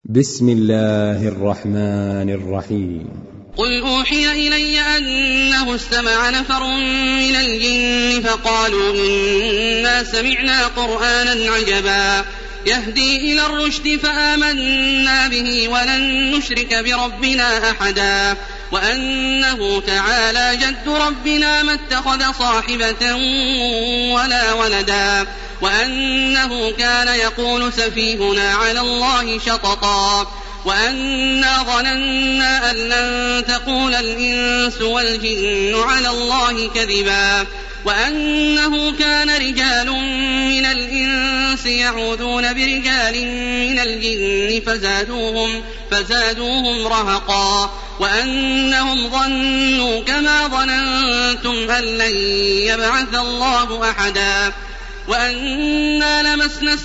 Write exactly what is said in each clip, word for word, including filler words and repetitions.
بسم الله الرحمن الرحيم. قل أوحي إلي أنه استمع نفر من الجن فقالوا إنا سمعنا قرآنا عجبا يهدي إلى الرشد فآمنا به ولن نشرك بربنا أحدا وأنه تعالى جد ربنا ما اتخذ صاحبة ولا ولدا وأنه كان يقول سفيهنا على الله شططا وأنا ظننا أن لن تقول الإنس والجن على الله كذبا وأنه كان رجال من الإنس يعوذون برجال من الجن فزادوهم, فزادوهم رهقا وأنهم ظنوا كما ظننتم أن لن يبعث الله أحدا وأنا لمسنا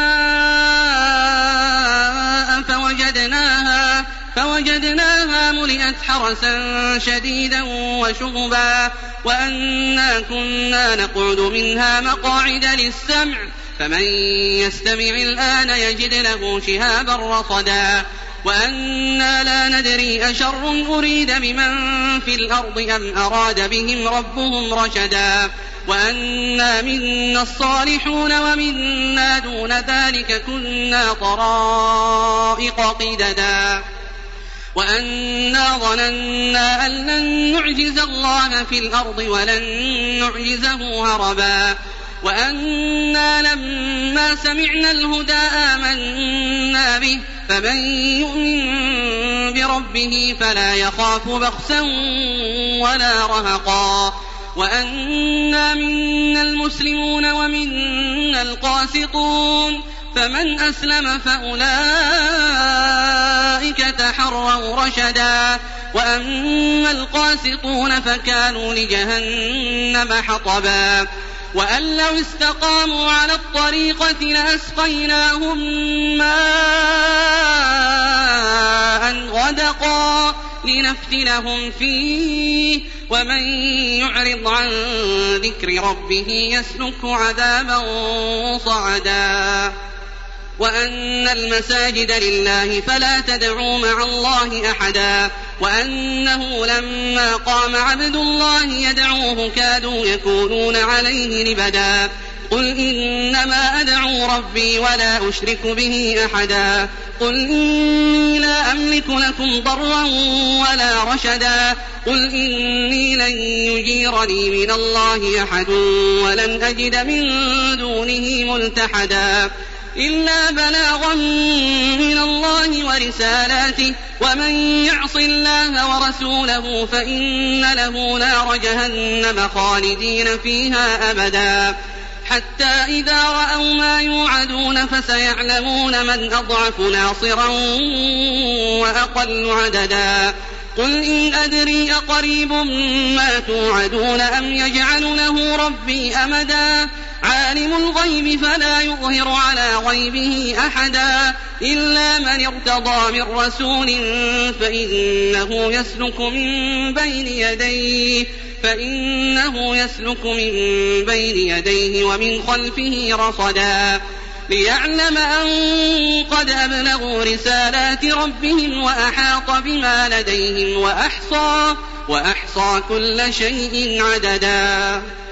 السماء فوجدناها, فوجدناها ملئت حرسا شديدا وشهبا وأنا كنا نقعد منها مقاعد للسمع فمن يستمع الآن يجد له شهابا رصدا وأنا لا ندري أشر أريد بمن في الأرض أم أراد بهم ربهم رشدا وأنا منا الصالحون ومنا دون ذلك كنا طرائق قددا وأنا ظننا أن لن نعجز الله في الأرض ولن نعجزه هربا وأنا لما سمعنا الهدى آمنا به فمن يؤمن بربه فلا يخاف بخسا ولا رهقا وأنا منا المسلمون ومنا القاسطون فمن أسلم فأولئك تحروا رشدا وأما القاسطون فكانوا لجهنم حطبا وأن لو استقاموا على الطريقة لأسقيناهم ماء غدقا لنفتنهم فيه ومن يعرض عن ذكر ربه يسلك عذابا صعدا وأن المساجد لله فلا تدعوا مع الله أحدا وأنه لما قام عبد الله يدعوه كادوا يكونون عليه لبدا قل إنما أدعو ربي ولا أشرك به أحدا قل إني لا أملك لكم ضرا ولا رشدا قل إني لن يجيرني من الله أحد ولن أجد من دونه ملتحدا إلا بلاغا من الله ورسالاته ومن يعص الله ورسوله فإن له نار جهنم خالدين فيها أبدا حتى إذا رأوا ما يوعدون فسيعلمون من أضعف ناصرا وأقل عددا قل إن أدري أقريب ما توعدون أم يجعل له ربي أمدا عالم الغيب فلا يظهر على غيبه أحدا إلا من ارتضى من رسول فإنه يسلك من بين يديه فإنه يسلك من بين يديه ومن خلفه رصدا ليعلم أن قد أبلغوا رسالات ربهم وأحاط بما لديهم وأحصى, وأحصى كل شيء عددا.